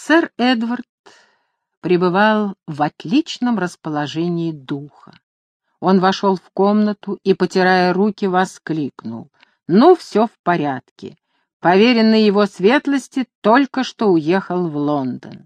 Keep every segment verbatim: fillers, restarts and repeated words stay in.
Сэр Эдвард пребывал в отличном расположении духа. Он вошел в комнату и, потирая руки, воскликнул: «Ну, все в порядке. Поверенный его светлости только что уехал в Лондон».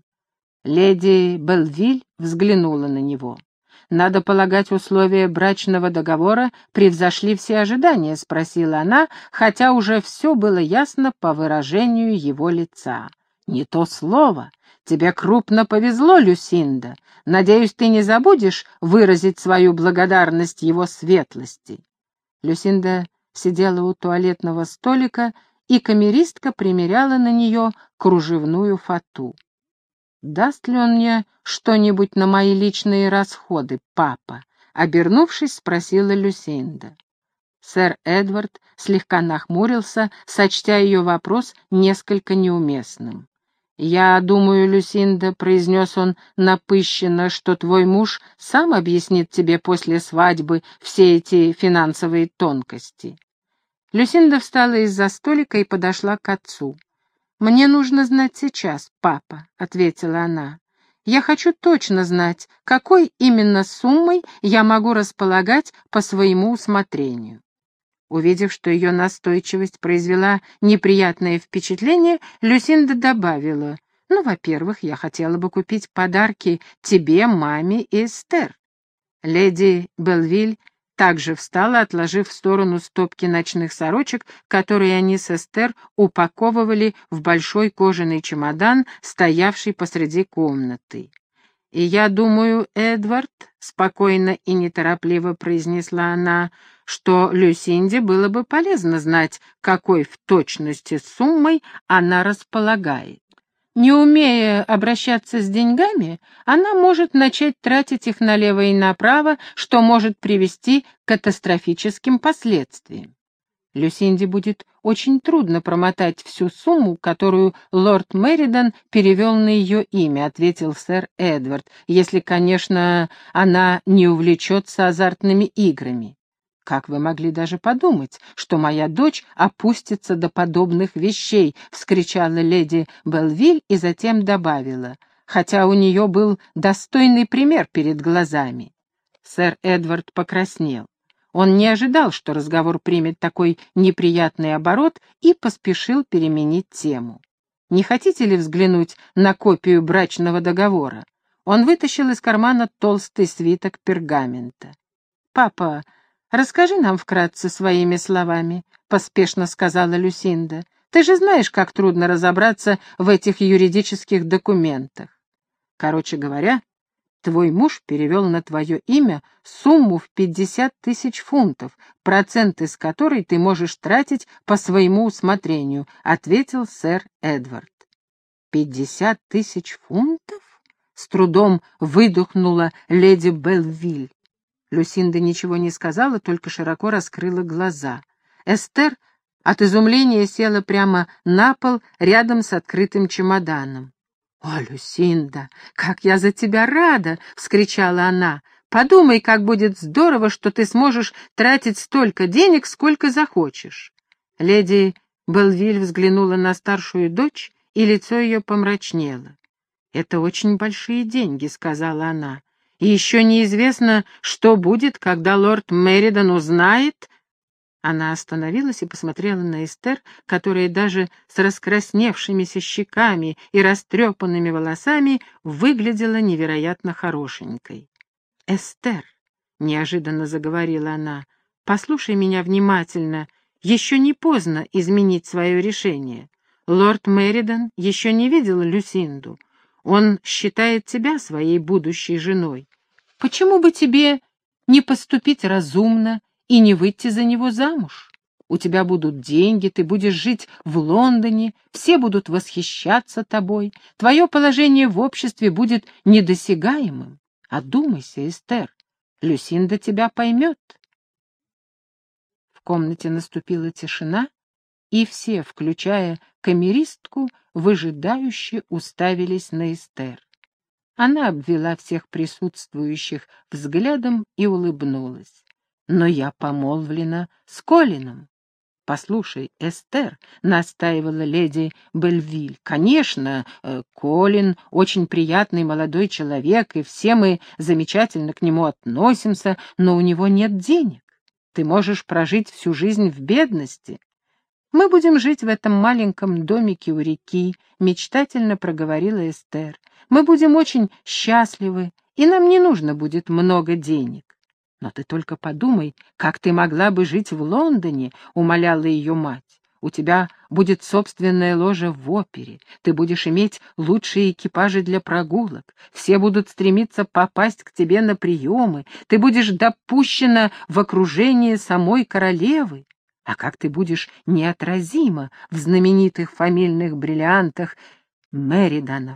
Леди Белвиль взглянула на него. «Надо полагать, условия брачного договора превзошли все ожидания?» — спросила она, хотя уже все было ясно по выражению его лица. «Не то слово. Тебе крупно повезло, Люсинда. Надеюсь, ты не забудешь выразить свою благодарность его светлости». Люсинда сидела у туалетного столика, и камеристка примеряла на нее кружевную фату. «Даст ли он мне что-нибудь на мои личные расходы, папа?» — обернувшись, спросила Люсинда. Сэр Эдвард слегка нахмурился, сочтя ее вопрос несколько неуместным. «Я думаю, Люсинда», — произнес он напыщенно, — «что твой муж сам объяснит тебе после свадьбы все эти финансовые тонкости». Люсинда встала из-за столика и подошла к отцу. «Мне нужно знать сейчас, папа», — ответила она. «Я хочу точно знать, какой именно суммой я могу располагать по своему усмотрению». Увидев, что ее настойчивость произвела неприятное впечатление, Люсинда добавила: «Ну, во-первых, я хотела бы купить подарки тебе, маме и Эстер». Леди Белвиль также встала, отложив в сторону стопки ночных сорочек, которые они с Эстер упаковывали в большой кожаный чемодан, стоявший посреди комнаты. «И я думаю, Эдвард», — спокойно и неторопливо произнесла она, — «что Люсинде было бы полезно знать, какой в точности суммой она располагает. Не умея обращаться с деньгами, она может начать тратить их налево и направо, что может привести к катастрофическим последствиям. Люсинде будет очень трудно промотать всю сумму, которую лорд Меридан перевел на ее имя», — ответил сэр Эдвард, «если, конечно, она не увлечется азартными играми». «Как вы могли даже подумать, что моя дочь опустится до подобных вещей?» — вскричала леди Белвиль и затем добавила, хотя у нее был достойный пример перед глазами. Сэр Эдвард покраснел. Он не ожидал, что разговор примет такой неприятный оборот, и поспешил переменить тему. «Не хотите ли взглянуть на копию брачного договора?» Он вытащил из кармана толстый свиток пергамента. «Папа, расскажи нам вкратце своими словами», — поспешно сказала Люсинда. «Ты же знаешь, как трудно разобраться в этих юридических документах. Короче говоря, твой муж перевел на твое имя сумму в пятьдесят тысяч фунтов, проценты с которой ты можешь тратить по своему усмотрению», — ответил сэр Эдвард. «Пятьдесят тысяч фунтов?» — с трудом выдохнула леди Белвиль. Люсинда ничего не сказала, только широко раскрыла глаза. Эстер от изумления села прямо на пол рядом с открытым чемоданом. «О, Люсинда, как я за тебя рада!» — вскричала она. «Подумай, как будет здорово, что ты сможешь тратить столько денег, сколько захочешь». Леди Белвиль взглянула на старшую дочь, и лицо ее помрачнело. «Это очень большие деньги», — сказала она. «И еще неизвестно, что будет, когда лорд Меридан узнает...» Она остановилась и посмотрела на Эстер, которая даже с раскрасневшимися щеками и растрепанными волосами выглядела невероятно хорошенькой. «Эстер», — неожиданно заговорила она, — «послушай меня внимательно. Еще не поздно изменить свое решение. Лорд Меридан еще не видел Люсинду. Он считает тебя своей будущей женой. Почему бы тебе не поступить разумно и не выйти за него замуж? У тебя будут деньги, ты будешь жить в Лондоне, все будут восхищаться тобой, твое положение в обществе будет недосягаемым. Одумайся, Эстер, Люсинда тебя поймет». В комнате наступила тишина, и все, включая камеристку, выжидающе уставились на Эстер. Она обвела всех присутствующих взглядом и улыбнулась. «Но я помолвлена с Колином». «Послушай, Эстер», — настаивала леди Бельвиль, — «конечно, э, Колин очень приятный молодой человек, и все мы замечательно к нему относимся, но у него нет денег. Ты можешь прожить всю жизнь в бедности». «Мы будем жить в этом маленьком домике у реки», — мечтательно проговорила Эстер. «Мы будем очень счастливы, и нам не нужно будет много денег». «Но ты только подумай, как ты могла бы жить в Лондоне», — умоляла ее мать. «У тебя будет собственная ложа в опере, ты будешь иметь лучшие экипажи для прогулок, все будут стремиться попасть к тебе на приемы, ты будешь допущена в окружение самой королевы. А как ты будешь неотразима в знаменитых фамильных бриллиантах Мериданов?»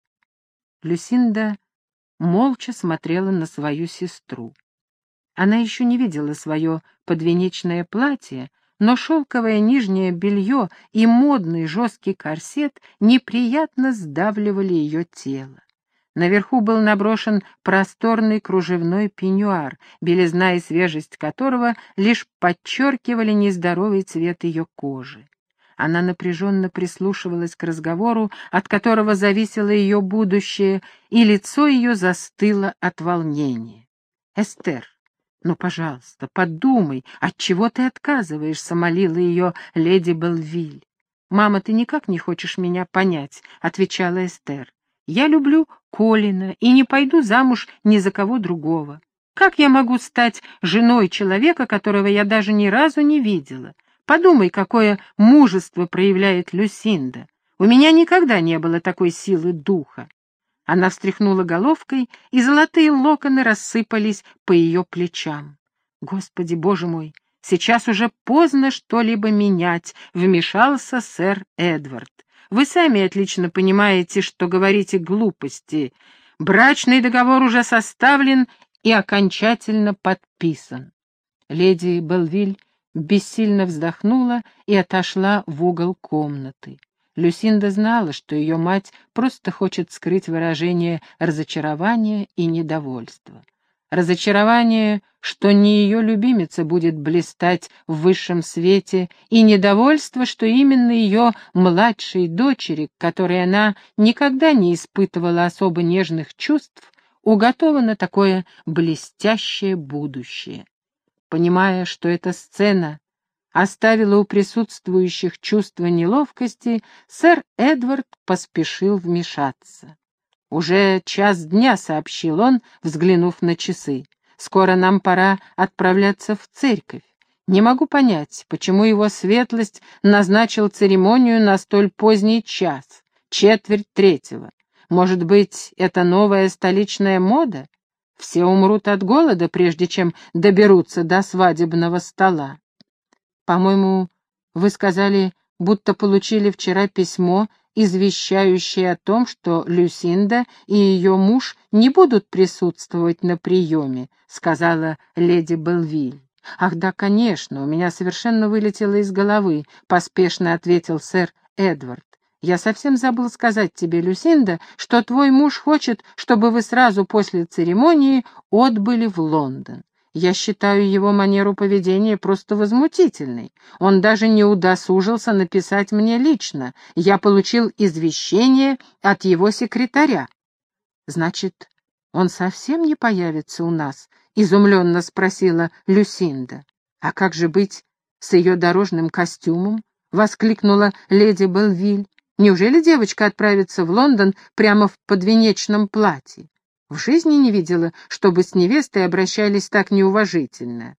Люсинда молча смотрела на свою сестру. Она еще не видела свое подвенечное платье, но шелковое нижнее белье и модный жесткий корсет неприятно сдавливали ее тело. Наверху был наброшен просторный кружевной пеньюар, белизна и свежесть которого лишь подчеркивали нездоровый цвет ее кожи. Она напряженно прислушивалась к разговору, от которого зависело ее будущее, и лицо ее застыло от волнения. «Эстер, ну, пожалуйста, подумай, от чего ты отказываешься?» — молила ее леди Белвиль. «Мама, ты никак не хочешь меня понять», — отвечала Эстер. «Я люблю Колина и не пойду замуж ни за кого другого. Как я могу стать женой человека, которого я даже ни разу не видела? Подумай, какое мужество проявляет Люсинда. У меня никогда не было такой силы духа». Она встряхнула головкой, и золотые локоны рассыпались по ее плечам. «Господи, боже мой, сейчас уже поздно что-либо менять», — вмешался сэр Эдвард. «Вы сами отлично понимаете, что говорите глупости. Брачный договор уже составлен и окончательно подписан». Леди Белвиль бессильно вздохнула и отошла в угол комнаты. Люсинда знала, что ее мать просто хочет скрыть выражение разочарования и недовольства. Разочарование, что не ее любимица будет блистать в высшем свете, и недовольство, что именно ее младшей дочери, к которой она никогда не испытывала особо нежных чувств, уготовано такое блестящее будущее. Понимая, что эта сцена оставила у присутствующих чувство неловкости, сэр Эдвард поспешил вмешаться. «Уже час дня», — сообщил он, взглянув на часы. «Скоро нам пора отправляться в церковь. Не могу понять, почему его светлость назначил церемонию на столь поздний час, четверть третьего. Может быть, это новая столичная мода? Все умрут от голода, прежде чем доберутся до свадебного стола. По-моему, вы сказали, будто получили вчера письмо, извещающее о том, что Люсинда и ее муж не будут присутствовать на приеме», — сказала леди Белвиль. «Ах да, конечно, у меня совершенно вылетело из головы», — поспешно ответил сэр Эдвард. «Я совсем забыл сказать тебе, Люсинда, что твой муж хочет, чтобы вы сразу после церемонии отбыли в Лондон. Я считаю его манеру поведения просто возмутительной. Он даже не удосужился написать мне лично. Я получил извещение от его секретаря». «Значит, он совсем не появится у нас?» — изумленно спросила Люсинда. «А как же быть с ее дорожным костюмом?» — воскликнула леди Белвиль. «Неужели девочка отправится в Лондон прямо в подвенечном платье? В жизни не видела, чтобы с невестой обращались так неуважительно».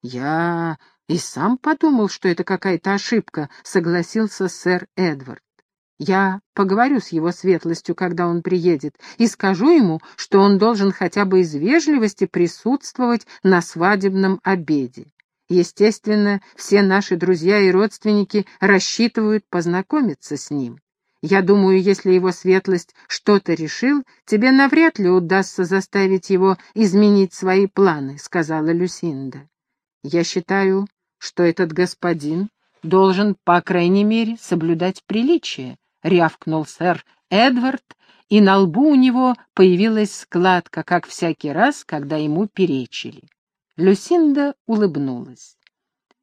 «Я и сам подумал, что это какая-то ошибка», — согласился сэр Эдвард. «Я поговорю с его светлостью, когда он приедет, и скажу ему, что он должен хотя бы из вежливости присутствовать на свадебном обеде. Естественно, все наши друзья и родственники рассчитывают познакомиться с ним. Я думаю, если его светлость что-то решил, тебе навряд ли удастся заставить его изменить свои планы», — сказала Люсинда. «Я считаю, что этот господин должен, по крайней мере, соблюдать приличие», — рявкнул сэр Эдвард, и на лбу у него появилась складка, как всякий раз, когда ему перечили. Люсинда улыбнулась.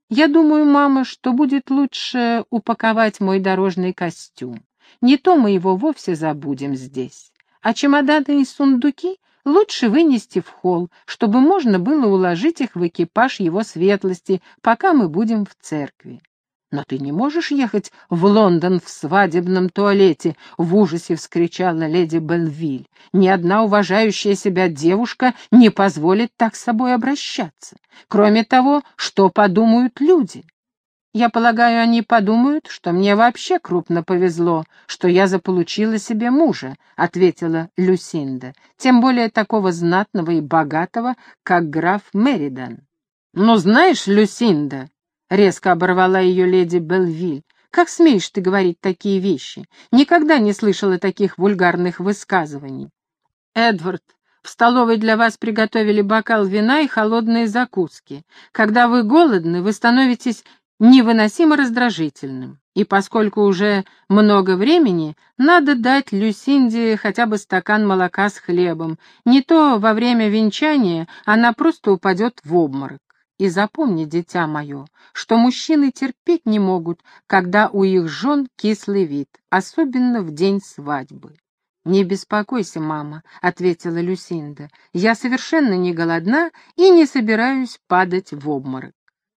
Я думаю, мама, что будет лучше упаковать мой дорожный костюм. Не то мы его вовсе забудем здесь. А чемоданы и сундуки лучше вынести в холл, чтобы можно было уложить их в экипаж его светлости, пока мы будем в церкви. «Но ты не можешь ехать в Лондон в свадебном туалете!» — в ужасе вскричала леди Белвиль. «Ни одна уважающая себя девушка не позволит так с собой обращаться. Кроме того, что подумают люди?» «Я полагаю, они подумают, что мне вообще крупно повезло, что я заполучила себе мужа», — ответила Люсинда, «тем более такого знатного и богатого, как граф Меридан». «Ну, знаешь, Люсинда», — резко оборвала ее леди Белвиль, «как смеешь ты говорить такие вещи? Никогда не слышала таких вульгарных высказываний. Эдвард, в столовой для вас приготовили бокал вина и холодные закуски. Когда вы голодны, вы становитесь невыносимо раздражительным. И поскольку уже много времени, надо дать Люсинде хотя бы стакан молока с хлебом. Не то во время венчания она просто упадет в обморок. И запомни, дитя мое, что мужчины терпеть не могут, когда у их жен кислый вид, особенно в день свадьбы. «Не беспокойся, мама», — ответила Люсинда. «Я совершенно не голодна и не собираюсь падать в обморок».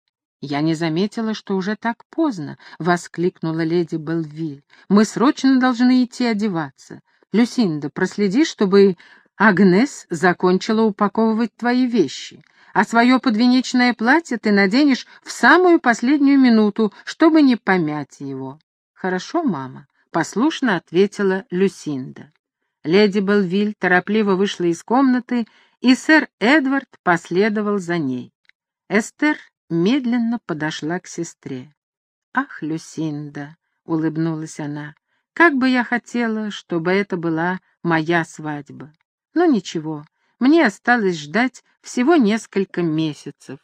«Я не заметила, что уже так поздно», — воскликнула леди Белвиль. «Мы срочно должны идти одеваться. Люсинда, проследи, чтобы Агнес закончила упаковывать твои вещи, а свое подвенечное платье ты наденешь в самую последнюю минуту, чтобы не помять его». «Хорошо, мама», — послушно ответила Люсинда. Леди Белвиль торопливо вышла из комнаты, и сэр Эдвард последовал за ней. Эстер медленно подошла к сестре. «Ах, Люсинда», — улыбнулась она, — «как бы я хотела, чтобы это была моя свадьба. Но ничего, мне осталось ждать всего несколько месяцев.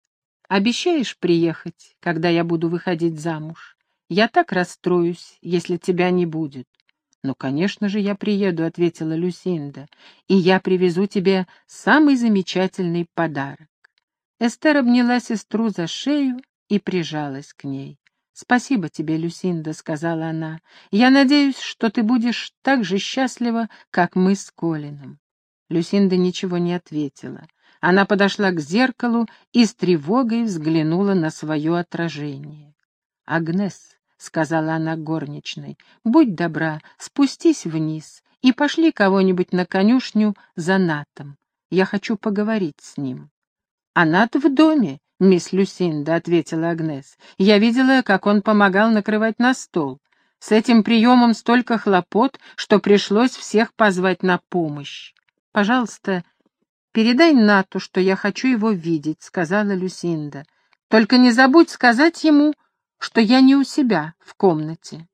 Обещаешь приехать, когда я буду выходить замуж? Я так расстроюсь, если тебя не будет». «Ну, конечно же, я приеду», — ответила Люсинда, — «и я привезу тебе самый замечательный подарок». Эстер обняла сестру за шею и прижалась к ней. «Спасибо тебе, Люсинда», — сказала она. «Я надеюсь, что ты будешь так же счастлива, как мы с Колином». Люсинда ничего не ответила. Она подошла к зеркалу и с тревогой взглянула на свое отражение. «Агнес», — сказала она горничной, — «будь добра, спустись вниз и пошли кого-нибудь на конюшню за Натом. Я хочу поговорить с ним». «А Нат в доме, мисс Люсинда», — ответила Агнес. «Я видела, как он помогал накрывать на стол. С этим приемом столько хлопот, что пришлось всех позвать на помощь. Пожалуйста, передай Нату, что я хочу его видеть», — сказала Люсинда. «Только не забудь сказать ему, что я не у себя в комнате».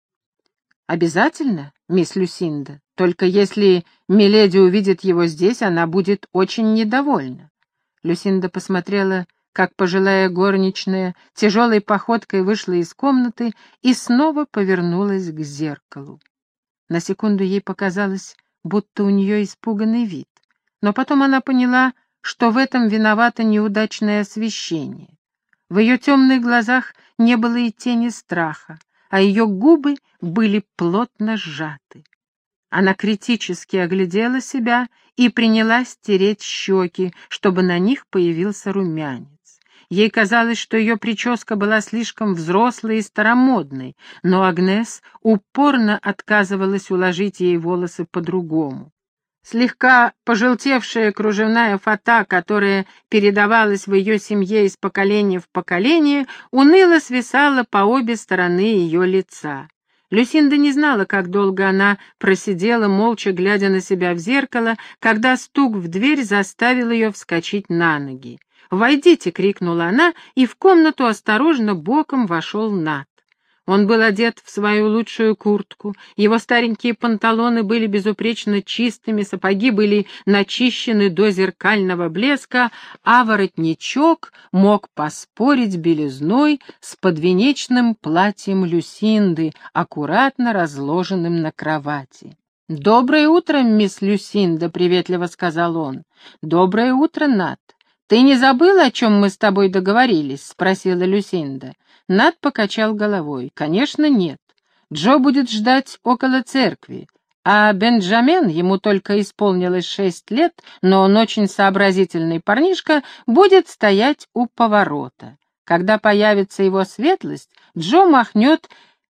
«Обязательно, мисс Люсинда, только если миледи увидит его здесь, она будет очень недовольна». Люсинда посмотрела, как пожилая горничная тяжелой походкой вышла из комнаты и снова повернулась к зеркалу. На секунду ей показалось, будто у нее испуганный вид, но потом она поняла, что в этом виновато неудачное освещение. В ее темных глазах не было и тени страха, а ее губы были плотно сжаты. Она критически оглядела себя и принялась тереть щеки, чтобы на них появился румянец. Ей казалось, что ее прическа была слишком взрослой и старомодной, но Агнес упорно отказывалась уложить ей волосы по-другому. Слегка пожелтевшая кружевная фата, которая передавалась в ее семье из поколения в поколение, уныло свисала по обе стороны ее лица. Люсинда не знала, как долго она просидела, молча глядя на себя в зеркало, когда стук в дверь заставил ее вскочить на ноги. «Войдите!» — крикнула она, и в комнату осторожно боком вошел Нат. Он был одет в свою лучшую куртку, его старенькие панталоны были безупречно чистыми, сапоги были начищены до зеркального блеска, а воротничок мог поспорить белизной с подвенечным платьем Люсинды, аккуратно разложенным на кровати. «Доброе утро, мисс Люсинда», — приветливо сказал он. «Доброе утро, Нат. «Ты не забыла, о чем мы с тобой договорились?» — спросила Люсинда. Нат покачал головой. «Конечно, нет. Джо будет ждать около церкви, а Бенджамен, ему только исполнилось шесть лет, но он очень сообразительный парнишка, будет стоять у поворота. Когда появится его светлость, Джо махнет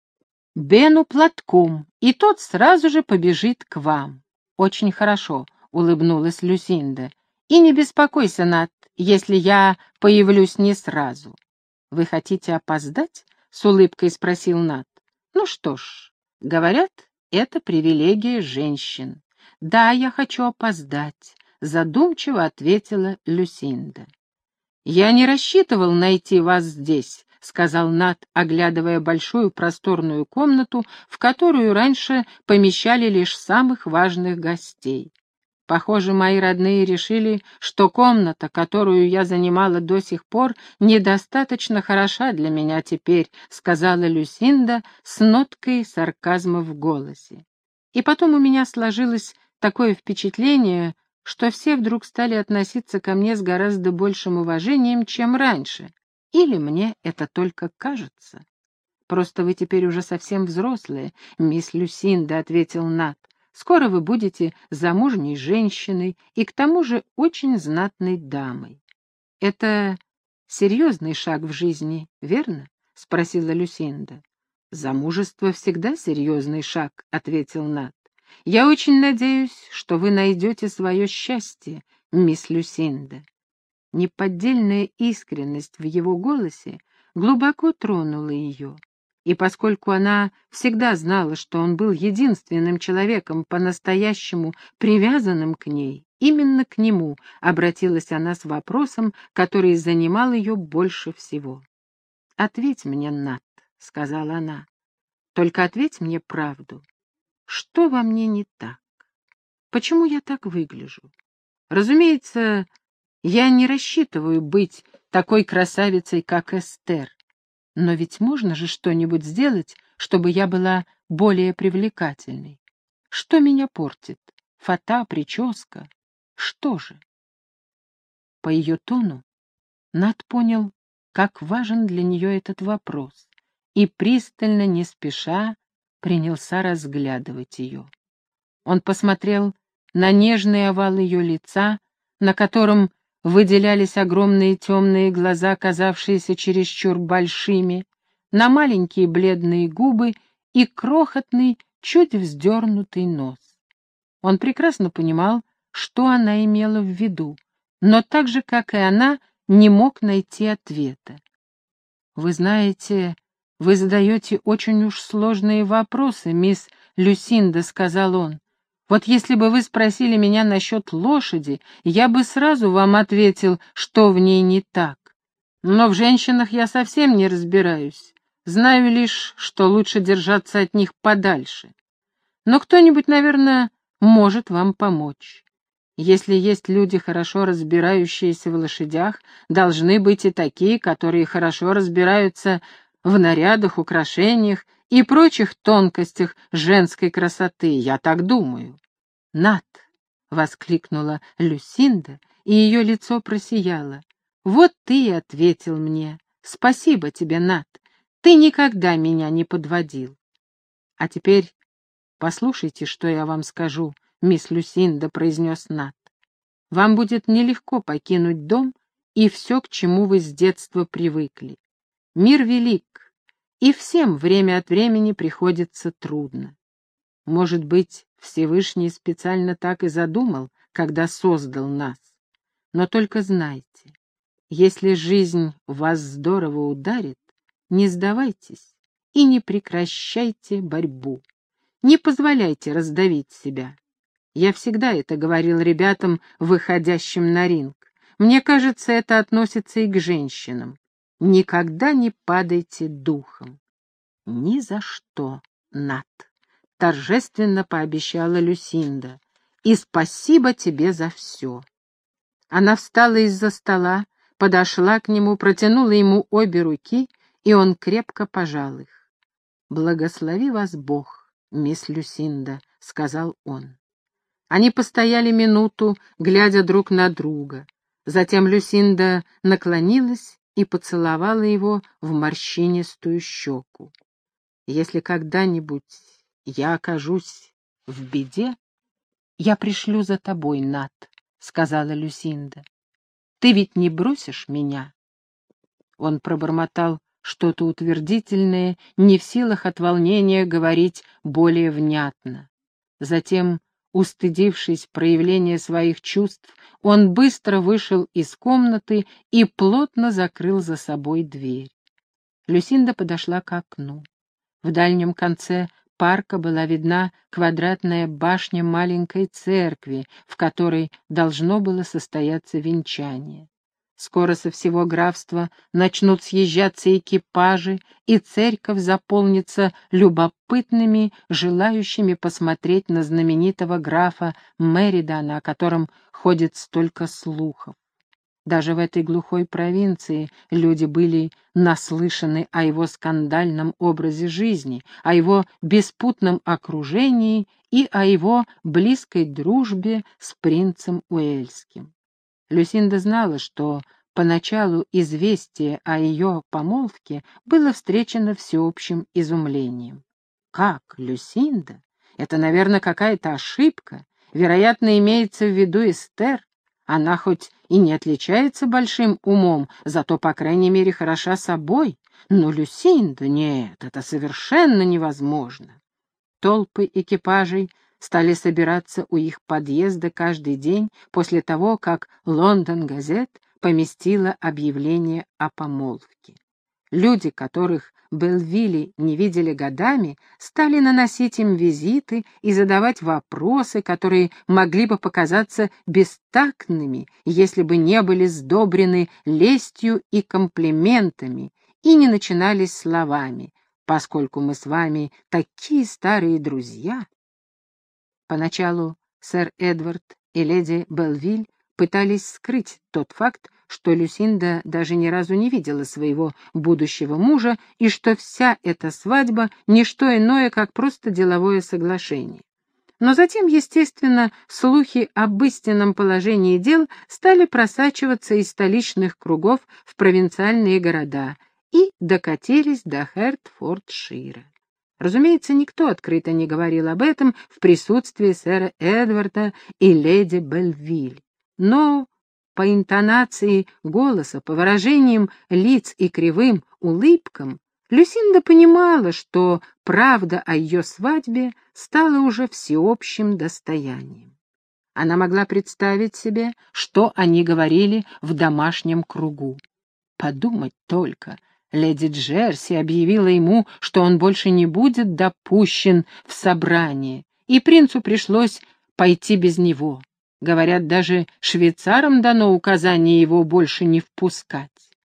Бену платком, и тот сразу же побежит к вам». «Очень хорошо», — улыбнулась Люсинда. «И не беспокойся, Нат, если я появлюсь не сразу». «Вы хотите опоздать?» — с улыбкой спросил Нат. «Ну что ж, говорят, это привилегия женщин». «Да, я хочу опоздать», — задумчиво ответила Люсинда. «Я не рассчитывал найти вас здесь», — сказал Нат, оглядывая большую просторную комнату, в которую раньше помещали лишь самых важных гостей. «Похоже, мои родные решили, что комната, которую я занимала до сих пор, недостаточно хороша для меня теперь», — сказала Люсинда с ноткой сарказма в голосе. «И потом у меня сложилось такое впечатление, что все вдруг стали относиться ко мне с гораздо большим уважением, чем раньше. Или мне это только кажется?» «Просто вы теперь уже совсем взрослая, мисс Люсинда», — ответил Нат. «Скоро вы будете замужней женщиной и к тому же очень знатной дамой». «Это серьезный шаг в жизни, верно?» — спросила Люсинда. «Замужество всегда серьезный шаг», — ответил Нат. «Я очень надеюсь, что вы найдете свое счастье, мисс Люсинда». Неподдельная искренность в его голосе глубоко тронула ее. И поскольку она всегда знала, что он был единственным человеком по-настоящему привязанным к ней, именно к нему обратилась она с вопросом, который занимал ее больше всего. «Ответь мне, Нат», — сказала она, — «только ответь мне правду. Что во мне не так? Почему я так выгляжу? Разумеется, я не рассчитываю быть такой красавицей, как Эстер. Но ведь можно же что-нибудь сделать, чтобы я была более привлекательной. Что меня портит? Фата, прическа? Что же?» По ее тону Нат понял, как важен для нее этот вопрос, и пристально, не спеша, принялся разглядывать ее. Он посмотрел на нежный овал ее лица, на котором выделялись огромные темные глаза, казавшиеся чересчур большими, на маленькие бледные губы и крохотный, чуть вздернутый нос. Он прекрасно понимал, что она имела в виду, но так же, как и она, не мог найти ответа. «Вы знаете, вы задаете очень уж сложные вопросы, мисс Люсинда», — сказал он. «Вот если бы вы спросили меня насчет лошади, я бы сразу вам ответил, что в ней не так. Но в женщинах я совсем не разбираюсь. Знаю лишь, что лучше держаться от них подальше. Но кто-нибудь, наверное, может вам помочь. Если есть люди, хорошо разбирающиеся в лошадях, должны быть и такие, которые хорошо разбираются в нарядах, украшениях и прочих тонкостях женской красоты, я так думаю». «Нат!» — воскликнула Люсинда, и ее лицо просияло. «Вот ты и ответил мне. Спасибо тебе, Нат. Ты никогда меня не подводил. А теперь послушайте, что я вам скажу, мисс Люсинда», — произнес Нат. «Вам будет нелегко покинуть дом и все, к чему вы с детства привыкли. Мир велик, и всем время от времени приходится трудно. Может быть, Всевышний специально так и задумал, когда создал нас. Но только знайте, если жизнь вас здорово ударит, не сдавайтесь и не прекращайте борьбу. Не позволяйте раздавить себя. Я всегда это говорил ребятам, выходящим на ринг. Мне кажется, это относится и к женщинам. Никогда не падайте духом». «Ни за что, Нат», — торжественно пообещала Люсинда. «И спасибо тебе за все». Она встала из-за стола, подошла к нему, протянула ему обе руки, и он крепко пожал их. «Благослови вас Бог, мисс Люсинда», — сказал он. Они постояли минуту, глядя друг на друга. Затем Люсинда наклонилась и поцеловала его в морщинистую щеку. «Если когда-нибудь я окажусь в беде, я пришлю за тобой, Нат», — сказала Люсинда. «Ты ведь не бросишь меня?» Он пробормотал что-то утвердительное, не в силах от волнения говорить более внятно. Затем, устыдившись проявления своих чувств, он быстро вышел из комнаты и плотно закрыл за собой дверь. Люсинда подошла к окну. В дальнем конце парка была видна квадратная башня маленькой церкви, в которой должно было состояться венчание. Скоро со всего графства начнут съезжаться экипажи, и церковь заполнится любопытными, желающими посмотреть на знаменитого графа Меридана, о котором ходит столько слухов. Даже в этой глухой провинции люди были наслышаны о его скандальном образе жизни, о его беспутном окружении и о его близкой дружбе с принцем Уэльским. Люсинда знала, что поначалу известие о ее помолвке было встречено всеобщим изумлением. «Как, Люсинда? Это, наверное, какая-то ошибка. Вероятно, имеется в виду Эстер. Она хоть и не отличается большим умом, зато, по крайней мере, хороша собой. Но Люсинда, нет, это совершенно невозможно». Толпы экипажей стали собираться у их подъезда каждый день после того, как «Лондон Газет» поместила объявление о помолвке. Люди, которых Белвилли не видели годами, стали наносить им визиты и задавать вопросы, которые могли бы показаться бестактными, если бы не были сдобрены лестью и комплиментами, и не начинались словами «поскольку мы с вами такие старые друзья». Поначалу сэр Эдвард и леди Белвиль пытались скрыть тот факт, что Люсинда даже ни разу не видела своего будущего мужа и что вся эта свадьба — не что иное, как просто деловое соглашение. Но затем, естественно, слухи об истинном положении дел стали просачиваться из столичных кругов в провинциальные города и докатились до Хертфордшира. Разумеется, никто открыто не говорил об этом в присутствии сэра Эдварда и леди Белвиль. Но по интонации голоса, по выражениям лиц и кривым улыбкам Люсинда понимала, что правда о ее свадьбе стала уже всеобщим достоянием. Она могла представить себе, что они говорили в домашнем кругу. Подумать только, леди Джерси объявила ему, что он больше не будет допущен в собрание, и принцу пришлось пойти без него. Говорят, даже швейцарам дано указание его больше не впускать.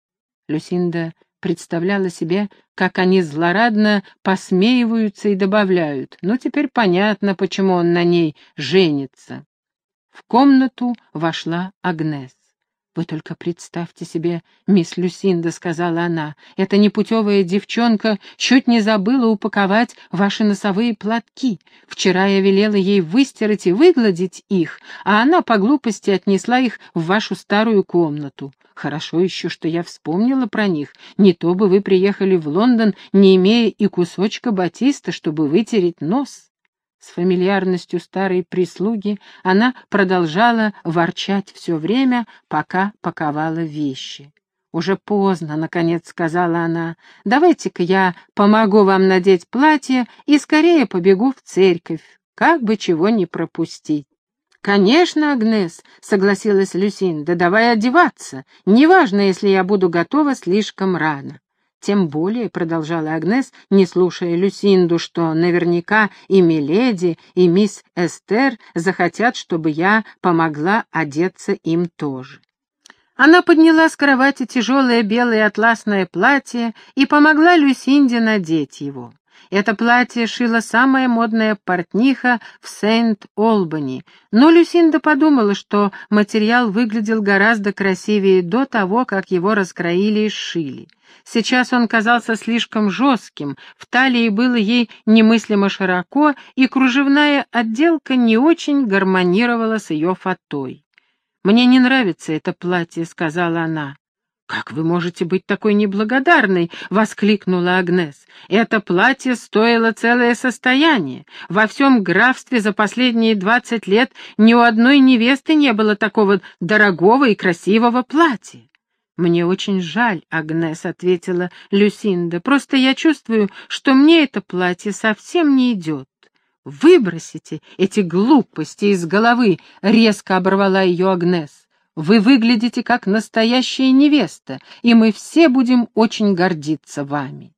Люсинда представляла себе, как они злорадно посмеиваются и добавляют: «Ну, теперь понятно, почему он на ней женится». В комнату вошла Агнес. «Вы только представьте себе, мисс Люсинда», — сказала она, — «эта непутевая девчонка чуть не забыла упаковать ваши носовые платки. Вчера я велела ей выстирать и выгладить их, а она по глупости отнесла их в вашу старую комнату. Хорошо еще, что я вспомнила про них, не то бы вы приехали в Лондон, не имея и кусочка батиста, чтобы вытереть нос». С фамильярностью старой прислуги она продолжала ворчать все время, пока паковала вещи. «Уже поздно», — наконец сказала она. «Давайте-ка я помогу вам надеть платье и скорее побегу в церковь, как бы чего не пропустить». «Конечно, Агнес», — согласилась Люсинда, — «давай одеваться. Неважно, если я буду готова слишком рано». «Тем более», — продолжала Агнес, не слушая Люсинду, «что наверняка и миледи, и мисс Эстер захотят, чтобы я помогла одеться им тоже». Она подняла с кровати тяжелое белое атласное платье и помогла Люсинде надеть его. Это платье шила самая модная портниха в Сент-Олбани, но Люсинда подумала, что материал выглядел гораздо красивее до того, как его раскроили и сшили. Сейчас он казался слишком жестким, в талии было ей немыслимо широко, и кружевная отделка не очень гармонировала с ее фатой. «Мне не нравится это платье», — сказала она. «Как вы можете быть такой неблагодарной?» — воскликнула Агнес. «Это платье стоило целое состояние. Во всем графстве за последние двадцать лет ни у одной невесты не было такого дорогого и красивого платья». «Мне очень жаль, Агнес», — ответила Люсинда. «Просто я чувствую, что мне это платье совсем не идет». «Выбросите эти глупости из головы», — резко оборвала ее Агнес. «Вы выглядите как настоящая невеста, и мы все будем очень гордиться вами».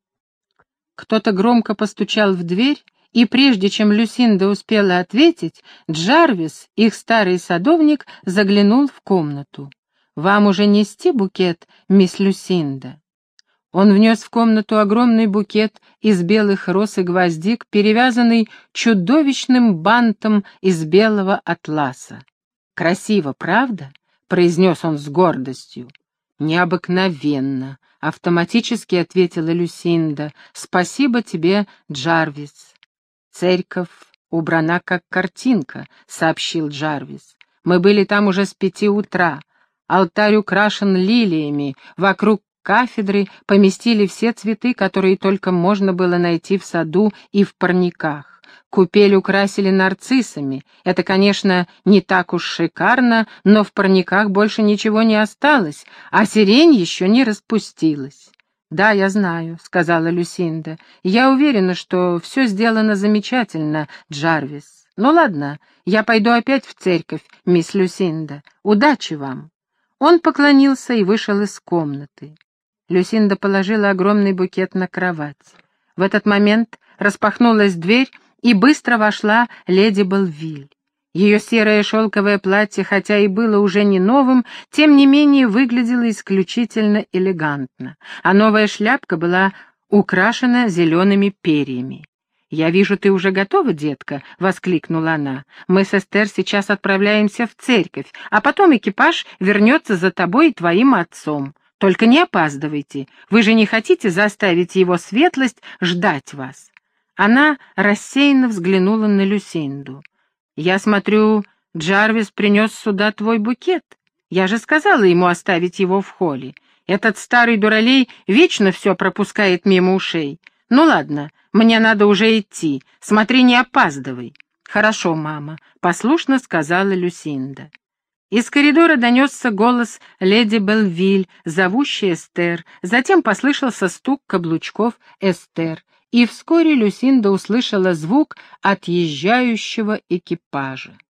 Кто-то громко постучал в дверь, и прежде чем Люсинда успела ответить, Джарвис, их старый садовник, заглянул в комнату. «Вам уже нести букет, мисс Люсинда?» Он внес в комнату огромный букет из белых роз и гвоздик, перевязанный чудовищным бантом из белого атласа. «Красиво, правда?» — произнес он с гордостью. «Необыкновенно», — автоматически ответила Люсинда. «Спасибо тебе, Джарвис». «Церковь убрана как картинка», — сообщил Джарвис. «Мы были там уже с пяти утра. Алтарь украшен лилиями, вокруг кафедры поместили все цветы, которые только можно было найти в саду и в парниках. Купель украсили нарциссами. Это, конечно, не так уж шикарно, но в парниках больше ничего не осталось, а сирень еще не распустилась. «Да, я знаю», — сказала Люсинда. «Я уверена, что все сделано замечательно, Джарвис. Ну ладно, я пойду опять в церковь, мисс Люсинда. Удачи вам». Он поклонился и вышел из комнаты. Люсинда положила огромный букет на кровать. В этот момент распахнулась дверь, и быстро вошла леди Белвиль. Ее серое шелковое платье, хотя и было уже не новым, тем не менее выглядело исключительно элегантно, а новая шляпка была украшена зелеными перьями. «Я вижу, ты уже готова, детка?» — воскликнула она. «Мы с Эстер сейчас отправляемся в церковь, а потом экипаж вернется за тобой и твоим отцом. Только не опаздывайте, вы же не хотите заставить его светлость ждать вас». Она рассеянно взглянула на Люсинду. «Я смотрю, Джарвис принес сюда твой букет. Я же сказала ему оставить его в холле. Этот старый дуралей вечно все пропускает мимо ушей. Ну ладно, мне надо уже идти. Смотри, не опаздывай». «Хорошо, мама», — послушно сказала Люсинда. Из коридора донесся голос леди Белвиль, зовущей Эстер, затем послышался стук каблучков Эстер, и вскоре Люсинда услышала звук отъезжающего экипажа.